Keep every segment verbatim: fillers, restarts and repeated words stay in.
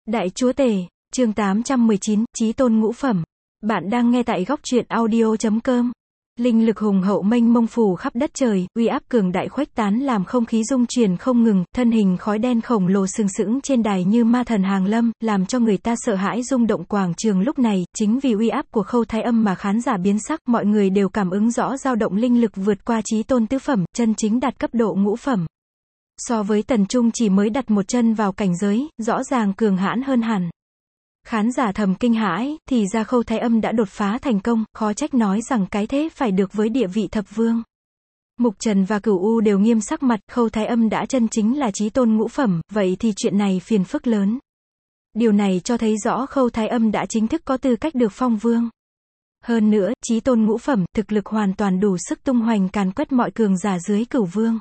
Đại Chúa Tể, chương tám trăm mười chín, Chí Tôn Ngũ Phẩm. Bạn đang nghe tại góc truyện audio chấm com. Linh lực hùng hậu mênh mông phủ khắp đất trời, uy áp cường đại khuếch tán làm không khí rung chuyển không ngừng, thân hình khói đen khổng lồ sừng sững trên đài như ma thần hàng lâm, làm cho người ta sợ hãi rung động quảng trường lúc này, chính vì uy áp của Khâu Thái Âm mà khán giả biến sắc, mọi người đều cảm ứng rõ dao động linh lực vượt qua Chí Tôn tứ phẩm, chân chính đạt cấp độ ngũ phẩm. So với Tần Trung chỉ mới đặt một chân vào cảnh giới, rõ ràng cường hãn hơn hẳn. Khán giả thầm kinh hãi, thì ra Khâu Thái Âm đã đột phá thành công, khó trách nói rằng cái thế phải được với địa vị thập vương. Mục Trần và Cửu U đều nghiêm sắc mặt, Khâu Thái Âm đã chân chính là Chí Tôn ngũ phẩm, vậy thì chuyện này phiền phức lớn. Điều này cho thấy rõ Khâu Thái Âm đã chính thức có tư cách được phong vương. Hơn nữa, Chí Tôn ngũ phẩm, thực lực hoàn toàn đủ sức tung hoành càn quét mọi cường giả dưới Cửu vương.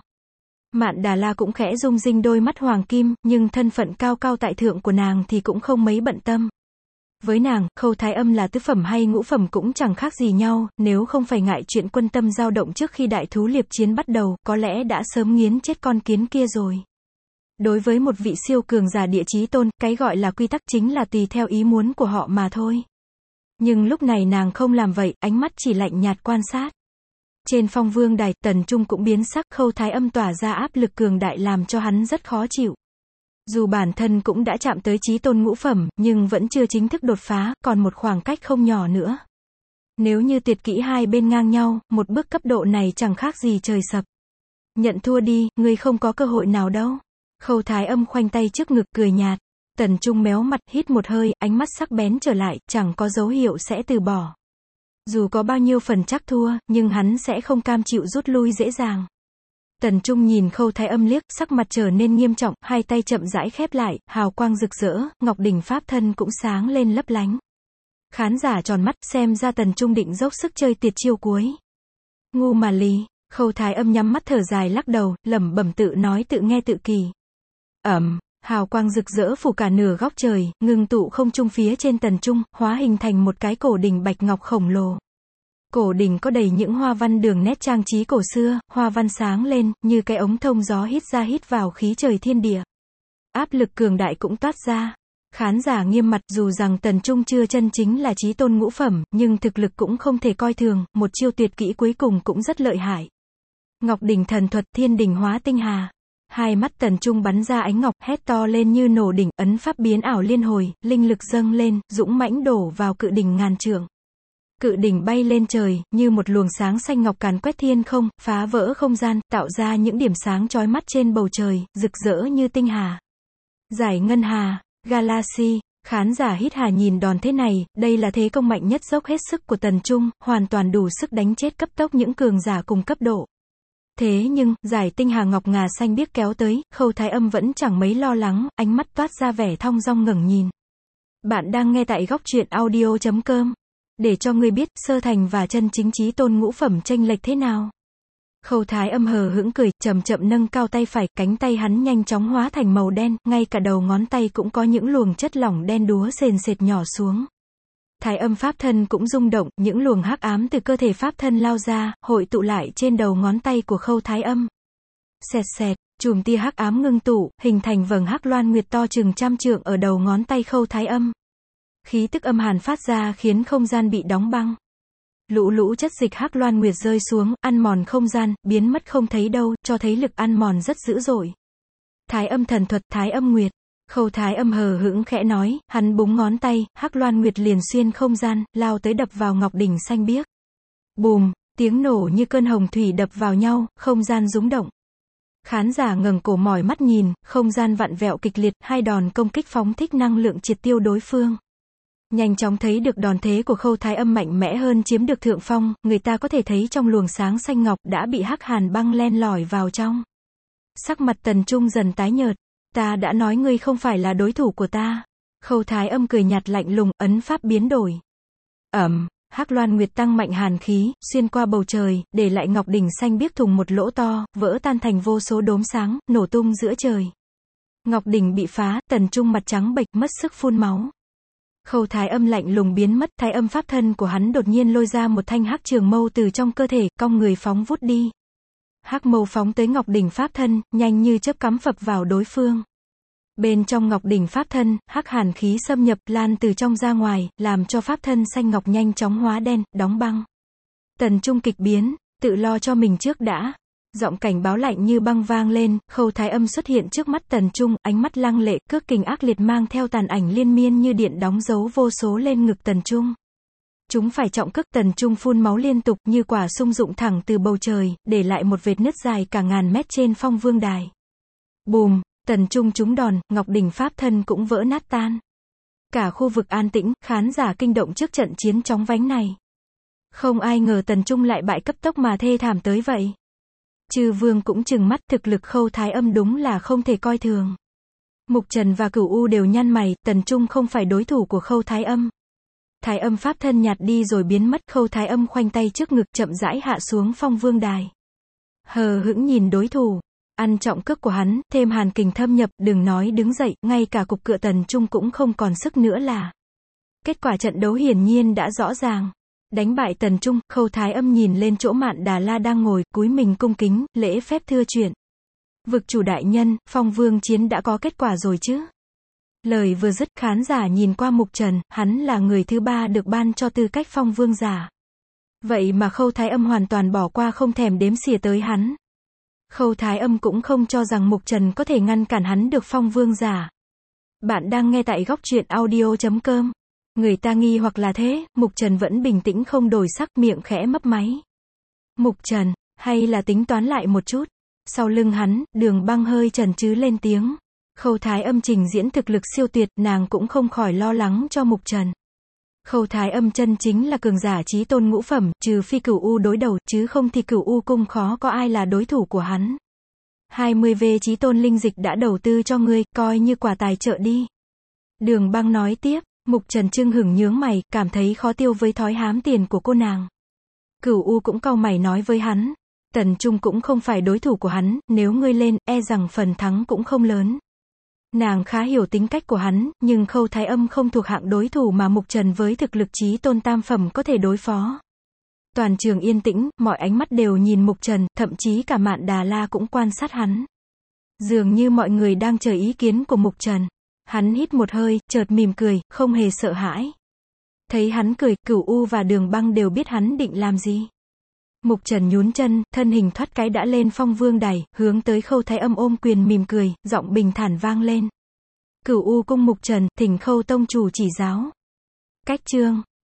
Mạn Đà La cũng khẽ rung rinh đôi mắt hoàng kim, nhưng thân phận cao cao tại thượng của nàng thì cũng không mấy bận tâm. Với nàng, Khâu Thái Âm là tứ phẩm hay ngũ phẩm cũng chẳng khác gì nhau, nếu không phải ngại chuyện quân tâm dao động trước khi đại thú liệp chiến bắt đầu, có lẽ đã sớm nghiến chết con kiến kia rồi. Đối với một vị siêu cường giả địa chí tôn, cái gọi là quy tắc chính là tùy theo ý muốn của họ mà thôi. Nhưng lúc này nàng không làm vậy, ánh mắt chỉ lạnh nhạt quan sát. Trên phong vương đài, Tần Trung cũng biến sắc, Khâu Thái Âm tỏa ra áp lực cường đại làm cho hắn rất khó chịu. Dù bản thân cũng đã chạm tới Chí Tôn ngũ phẩm, nhưng vẫn chưa chính thức đột phá, còn một khoảng cách không nhỏ nữa. Nếu như tuyệt kỹ hai bên ngang nhau, một bước cấp độ này chẳng khác gì trời sập. Nhận thua đi, ngươi không có cơ hội nào đâu. Khâu Thái Âm khoanh tay trước ngực cười nhạt. Tần Trung méo mặt, hít một hơi, ánh mắt sắc bén trở lại, chẳng có dấu hiệu sẽ từ bỏ. Dù có bao nhiêu phần chắc thua, nhưng hắn sẽ không cam chịu rút lui dễ dàng. Tần Trung nhìn Khâu Thái Âm liếc, sắc mặt trở nên nghiêm trọng, hai tay chậm rãi khép lại, hào quang rực rỡ, ngọc đỉnh pháp thân cũng sáng lên lấp lánh. Khán giả tròn mắt, xem ra Tần Trung định dốc sức chơi tiệt chiêu cuối. Ngu mà lì. Khâu Thái Âm nhắm mắt thở dài lắc đầu, lẩm bẩm tự nói tự nghe tự kỳ. Ẩm, hào quang rực rỡ phủ cả nửa góc trời, ngưng tụ không trung phía trên Tần Trung, hóa hình thành một cái cổ đỉnh bạch ngọc khổng lồ. Cổ đỉnh có đầy những hoa văn đường nét trang trí cổ xưa, hoa văn sáng lên, như cái ống thông gió hít ra hít vào khí trời thiên địa. Áp lực cường đại cũng toát ra. Khán giả nghiêm mặt, dù rằng Tần Trung chưa chân chính là Chí Tôn ngũ phẩm, nhưng thực lực cũng không thể coi thường, một chiêu tuyệt kỹ cuối cùng cũng rất lợi hại. Ngọc đỉnh thần thuật, thiên đỉnh hóa tinh hà. Hai mắt Tần Trung bắn ra ánh ngọc, hét to lên như nổ đỉnh, ấn pháp biến ảo liên hồi, linh lực dâng lên, dũng mãnh đổ vào cự đỉnh ngàn trượng. Cự đỉnh bay lên trời, như một luồng sáng xanh ngọc càn quét thiên không, phá vỡ không gian, tạo ra những điểm sáng chói mắt trên bầu trời, rực rỡ như tinh hà. Giải ngân hà, Galaxy, khán giả hít hà nhìn đòn thế này, đây là thế công mạnh nhất dốc hết sức của Tần Trung, hoàn toàn đủ sức đánh chết cấp tốc những cường giả cùng cấp độ. Thế nhưng, giải tinh hà ngọc ngà xanh biếc kéo tới, Khâu Thái Âm vẫn chẳng mấy lo lắng, ánh mắt toát ra vẻ thong dong ngẩng nhìn. Bạn đang nghe tại góc truyện audio chấm com. Để cho ngươi biết, sơ thành và chân chính Chí Tôn ngũ phẩm chênh lệch thế nào. Khâu Thái Âm hờ hững cười, chậm chậm nâng cao tay phải, cánh tay hắn nhanh chóng hóa thành màu đen, ngay cả đầu ngón tay cũng có những luồng chất lỏng đen đúa sền sệt nhỏ xuống. Thái Âm pháp thân cũng rung động, những luồng hắc ám từ cơ thể pháp thân lao ra, hội tụ lại trên đầu ngón tay của Khâu Thái Âm. Xẹt xẹt, chùm tia hắc ám ngưng tụ, hình thành vầng hắc loan nguyệt to chừng trăm trượng ở đầu ngón tay Khâu Thái Âm. Khí tức âm hàn phát ra khiến không gian bị đóng băng. Lũ lũ chất dịch hắc loan nguyệt rơi xuống, ăn mòn không gian, biến mất không thấy đâu, cho thấy lực ăn mòn rất dữ dội. Thái Âm thần thuật, Thái Âm nguyệt. Khâu Thái Âm hờ hững khẽ nói, hắn búng ngón tay, hắc loan nguyệt liền xuyên không gian, lao tới đập vào ngọc đỉnh xanh biếc. Bùm, tiếng nổ như cơn hồng thủy đập vào nhau, không gian rúng động. Khán giả ngẩng cổ mỏi mắt nhìn, không gian vặn vẹo kịch liệt, hai đòn công kích phóng thích năng lượng triệt tiêu đối phương. Nhanh chóng thấy được đòn thế của Khâu Thái Âm mạnh mẽ hơn chiếm được thượng phong, người ta có thể thấy trong luồng sáng xanh ngọc đã bị hắc hàn băng len lỏi vào trong. Sắc mặt Tần Trung dần tái nhợt. Ta đã nói ngươi không phải là đối thủ của ta. Khâu Thái Âm cười nhạt lạnh lùng, ấn pháp biến đổi. Ẩm, hắc loan nguyệt tăng mạnh hàn khí, xuyên qua bầu trời, để lại ngọc đỉnh xanh biếc thùng một lỗ to, vỡ tan thành vô số đốm sáng, nổ tung giữa trời. Ngọc đỉnh bị phá, Tần Trung mặt trắng bệch, mất sức phun máu. Khâu Thái Âm lạnh lùng biến mất, Thái Âm pháp thân của hắn đột nhiên lôi ra một thanh hắc trường mâu từ trong cơ thể, cong người phóng vút đi. Hắc mâu phóng tới ngọc đỉnh pháp thân, nhanh như chớp cắm phập vào đối phương. Bên trong ngọc đỉnh pháp thân, hắc hàn khí xâm nhập, lan từ trong ra ngoài, làm cho pháp thân xanh ngọc nhanh chóng hóa đen, đóng băng. Tần Trung kịch biến, tự lo cho mình trước đã. Giọng cảnh báo lạnh như băng vang lên, Khâu Thái Âm xuất hiện trước mắt Tần Trung, ánh mắt lăng lệ, cước kình ác liệt mang theo tàn ảnh liên miên như điện đóng dấu vô số lên ngực Tần Trung. Chúng phải trọng cước. Tần Trung phun máu liên tục như quả sung dụng thẳng từ bầu trời, để lại một vệt nứt dài cả ngàn mét trên phong vương đài. Bùm, Tần Trung trúng đòn, ngọc đỉnh pháp thân cũng vỡ nát tan. Cả khu vực an tĩnh, khán giả kinh động trước trận chiến chóng vánh này. Không ai ngờ Tần Trung lại bại cấp tốc mà thê thảm tới vậy. Chư vương cũng trừng mắt, thực lực Khâu Thái Âm đúng là không thể coi thường. Mục Trần và Cửu U đều nhăn mày, Tần Trung không phải đối thủ của Khâu Thái Âm. Thái Âm pháp thân nhạt đi rồi biến mất, Khâu Thái Âm khoanh tay trước ngực chậm rãi hạ xuống phong vương đài. Hờ hững nhìn đối thủ, ăn trọng cước của hắn, thêm hàn kình thâm nhập, đừng nói đứng dậy, ngay cả cục cựa Tần Trung cũng không còn sức nữa là. Kết quả trận đấu hiển nhiên đã rõ ràng. Đánh bại Tần Trung, Khâu Thái Âm nhìn lên chỗ Mạn Đà La đang ngồi, cúi mình cung kính, lễ phép thưa chuyện. Vực chủ đại nhân, phong vương chiến đã có kết quả rồi chứ? Lời vừa dứt, khán giả nhìn qua Mục Trần, hắn là người thứ ba được ban cho tư cách phong vương giả. Vậy mà Khâu Thái Âm hoàn toàn bỏ qua, không thèm đếm xỉa tới hắn. Khâu Thái Âm cũng không cho rằng Mục Trần có thể ngăn cản hắn được phong vương giả. Bạn đang nghe tại góc truyện audio chấm com. Người ta nghi hoặc là thế, Mục Trần vẫn bình tĩnh không đổi sắc, miệng khẽ mấp máy. Mục Trần, hay là tính toán lại một chút. Sau lưng hắn, Đường Băng hơi chần chừ lên tiếng. Khâu Thái Âm trình diễn thực lực siêu tuyệt, nàng cũng không khỏi lo lắng cho Mục Trần. Khâu Thái Âm chân chính là cường giả chí tôn ngũ phẩm, trừ phi Cửu U đối đầu, chứ không thì Cửu U cung khó có ai là đối thủ của hắn. hai mươi vê chí tôn linh dịch đã đầu tư cho ngươi, coi như quà tài trợ đi. Đường Băng nói tiếp. Mục Trần chưng hửng nhướng mày, cảm thấy khó tiêu với thói hám tiền của cô nàng. Cửu U cũng cau mày nói với hắn. Tần Trung cũng không phải đối thủ của hắn, nếu ngươi lên, e rằng phần thắng cũng không lớn. Nàng khá hiểu tính cách của hắn, nhưng Khâu Thái Âm không thuộc hạng đối thủ mà Mục Trần với thực lực chí tôn tam phẩm có thể đối phó. Toàn trường yên tĩnh, mọi ánh mắt đều nhìn Mục Trần, thậm chí cả Mạn Đà La cũng quan sát hắn. Dường như mọi người đang chờ ý kiến của Mục Trần. Hắn hít một hơi, chợt mỉm cười, không hề sợ hãi. Thấy hắn cười, Cửu U và Đường Băng đều biết hắn định làm gì. Mục Trần nhún chân, thân hình thoát cái đã lên phong vương đài, hướng tới Khâu Thái Âm ôm quyền mỉm cười, giọng bình thản vang lên. Cửu U cung Mục Trần, thỉnh Khâu tông chủ chỉ giáo. Cách chương